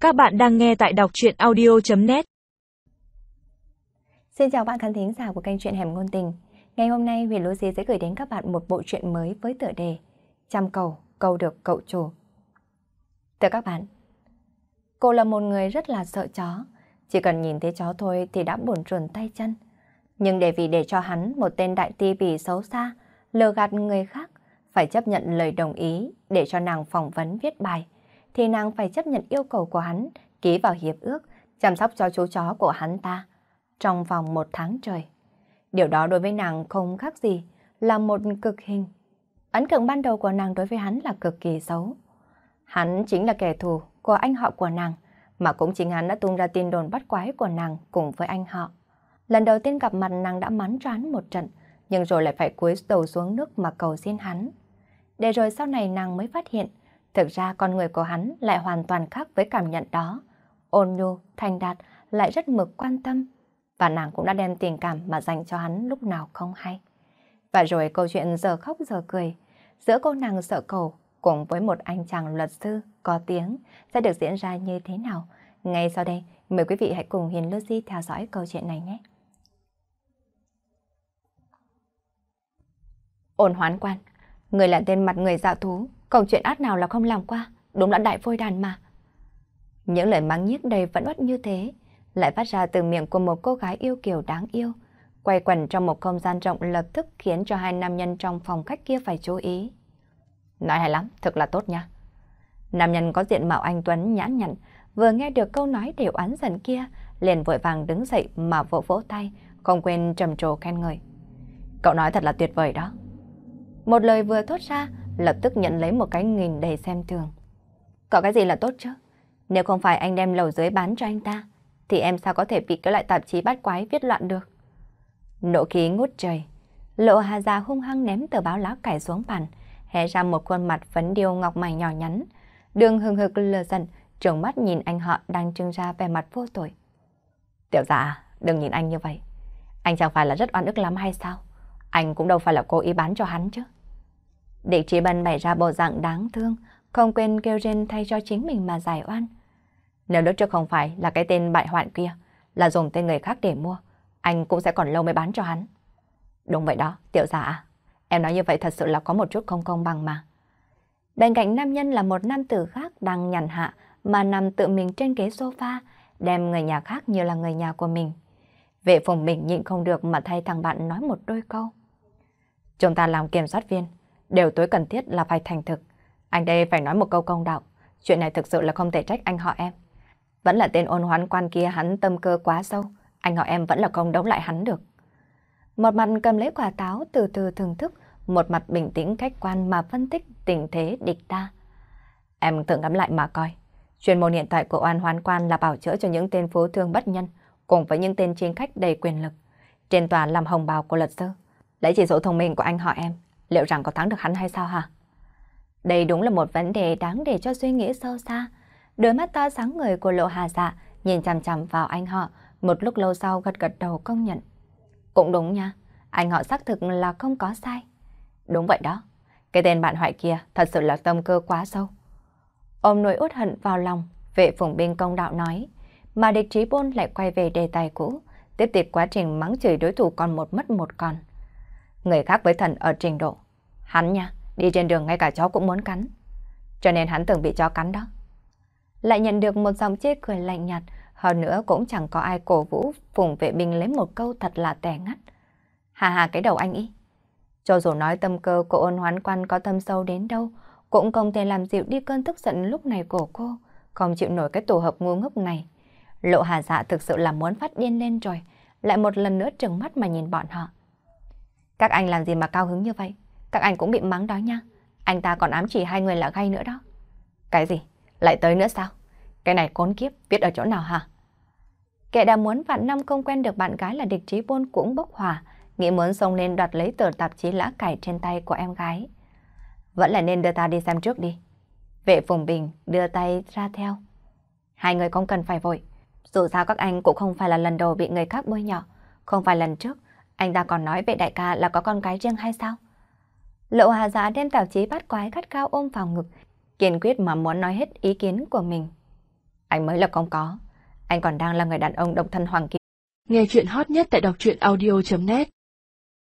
Các bạn đang nghe tại đọc truyện audio.net. Xin chào bạn khán thính giả của kênh truyện Hẻm Ngôn Tình. Ngày hôm nay Huyền Lucy sẽ gửi đến các bạn một bộ truyện mới với tựa đề Trăm cầu, cầu được cậu chủ. Thưa các bạn, cô là một người rất là sợ chó. Chỉ cần nhìn thấy chó thôi thì đã buồn rùn tay chân. Nhưng để cho hắn một tên đại ti bỉ xấu xa, lừa gạt người khác, phải chấp nhận lời đồng ý để cho nàng phỏng vấn viết bài, thì nàng phải chấp nhận yêu cầu của hắn ký vào hiệp ước chăm sóc cho chú chó của hắn ta trong vòng 1 tháng trời. Điều đó đối với nàng không khác gì là một cực hình. Ấn tượng ban đầu của nàng đối với hắn là cực kỳ xấu. Hắn chính là kẻ thù của anh họ của nàng, mà cũng chính hắn đã tung ra tin đồn bắt quái của nàng cùng với anh họ. Lần đầu tiên gặp mặt nàng đã mắng cho hắn một trận, nhưng rồi lại phải cúi đầu xuống nước mà cầu xin hắn. Để rồi sau này nàng mới phát hiện, thực ra con người của hắn lại hoàn toàn khác với cảm nhận đó. Ôn nhu, thành đạt, lại rất mực quan tâm. Và nàng cũng đã đem tình cảm mà dành cho hắn lúc nào không hay. Và rồi câu chuyện giờ khóc giờ cười giữa cô nàng sợ cầu cùng với một anh chàng luật sư có tiếng sẽ được diễn ra như thế nào? Ngay sau đây, mời quý vị hãy cùng Hiền Lucy theo dõi câu chuyện này nhé. Ôn Hoán Quan, người là tên mặt người dạ thú, còn chuyện ác nào là không làm qua, đúng là đại phôi đàn mà. Những lời mắng nhiếc đầy vẫn uất như thế, lại phát ra từ miệng của một cô gái yêu kiều đáng yêu, quay quẩn trong một không gian rộng lập tức khiến cho hai nam nhân trong phòng khách kia phải chú ý. Nói hay lắm, thật là tốt nha. Nam nhân có diện mạo anh tuấn nhãn nhặn, vừa nghe được câu nói đều oán giận kia, liền vội vàng đứng dậy mà vỗ vỗ tay, không quên trầm trồ khen ngợi. Cậu nói thật là tuyệt vời đó. Một lời vừa thốt ra, lập tức nhận lấy một cái nhìn đầy xem thường. Có cái gì là tốt chứ? Nếu không phải anh đem lầu dưới bán cho anh ta, thì em sao có thể bị cái loại tạp chí bát quái viết loạn được? Nộ khí ngút trời, Lộ Hà già hung hăng ném tờ báo lá cải xuống bàn, hé ra một khuôn mặt phấn điêu ngọc mày nhỏ nhắn, đường hừng hực lửa giận, trừng mắt nhìn anh họ đang trưng ra vẻ mặt vô tội. Tiểu dạ, đừng nhìn anh như vậy. Anh chẳng phải là rất oan ức lắm hay sao? Anh cũng đâu phải là cố ý bán cho hắn chứ. Địch Trí Bân bày ra bộ dạng đáng thương, không quên kêu rên thay cho chính mình mà giải oan. Nếu lúc trước không phải là cái tên bại hoạn kia, là dùng tên người khác để mua, anh cũng sẽ còn lâu mới bán cho hắn. Đúng vậy đó, tiểu dạ à, em nói như vậy thật sự là có một chút không công bằng mà. Bên cạnh nam nhân là một nam tử khác đang nhàn hạ mà nằm tự mình trên ghế sofa, đem người nhà khác như là người nhà của mình. Vệ Phùng Bình nhịn không được mà thay thằng bạn nói một đôi câu. Chúng ta làm kiểm soát viên, điều tối cần thiết là phải thành thực. Anh đây phải nói một câu công đạo, chuyện này thực sự là không thể trách anh họ em. Vẫn là tên Ôn Hoán Quan kia hắn tâm cơ quá sâu, anh họ em vẫn là không đấu lại hắn được. Một mặt cầm lấy quả táo từ từ thưởng thức, một mặt bình tĩnh khách quan mà phân tích tình thế địch ta. Em thử ngắm lại mà coi, chuyên môn hiện tại của Ôn Hoán Quan là bảo chữa cho những tên phú thương bất nhân, cùng với những tên chính khách đầy quyền lực. Trên tòa làm hồng bào của luật sư, lấy chỉ số thông minh của anh họ em, liệu rằng có thắng được hắn hay sao hả? Đây đúng là một vấn đề đáng để cho suy nghĩ sâu xa. Đôi mắt to sáng ngời của Lộ Hà Dạ nhìn chằm chằm vào anh họ, một lúc lâu sau gật gật đầu công nhận. Cũng đúng nha, anh họ xác thực là không có sai. Đúng vậy đó, cái tên bạn hoại kia thật sự là tâm cơ quá sâu. Ôm nỗi uất hận vào lòng, Vệ Phùng Bình công đạo nói, mà Địch Trí Bôn lại quay về đề tài cũ, tiếp tục quá trình mắng chửi đối thủ còn một mất một còn. Người khác với thần ở trình độ, hắn nha, đi trên đường ngay cả chó cũng muốn cắn. Cho nên hắn từng bị chó cắn đó. Lại nhận được một dòng chê cười lạnh nhạt, hơn nữa cũng chẳng có ai cổ vũ Phùng Vệ Bình lấy một câu thật là tẻ ngắt. Hà hà cái đầu anh ý. Cho dù nói tâm cơ của Ôn Hoán Quan có thâm sâu đến đâu, cũng không thể làm dịu đi cơn tức giận lúc này của cô, không chịu nổi cái tổ hợp ngu ngốc này. Lộ Hà Dạ thực sự là muốn phát điên lên rồi, lại một lần nữa trừng mắt mà nhìn bọn họ. Các anh làm gì mà cao hứng như vậy? Các anh cũng bị mắng đó nha. Anh ta còn ám chỉ hai người là gay nữa đó. Cái gì? Lại tới nữa sao? Cái này khốn kiếp, viết ở chỗ nào hả? Kẻ đã muốn vạn năm không quen được bạn gái là Địch Trí Bôn cũng bốc hỏa, nghĩ muốn xông lên đoạt lấy tờ tạp chí lã cải trên tay của em gái. Vẫn là nên đưa ta đi xem trước đi. Vệ Phùng Bình đưa tay ra theo. Hai người không cần phải vội. Dù sao các anh cũng không phải là lần đầu bị người khác bôi nhọ. Không phải lần trước, anh ta còn nói Vệ đại ca là có con gái riêng hay sao? Lộ Hà Dạ đem tạp chí bát quái gắt cao ôm vào ngực, kiên quyết mà muốn nói hết ý kiến của mình. Anh mới là không có. Anh còn đang là người đàn ông độc thân hoàng kim. Nghe chuyện hot nhất tại đọc truyện audio.net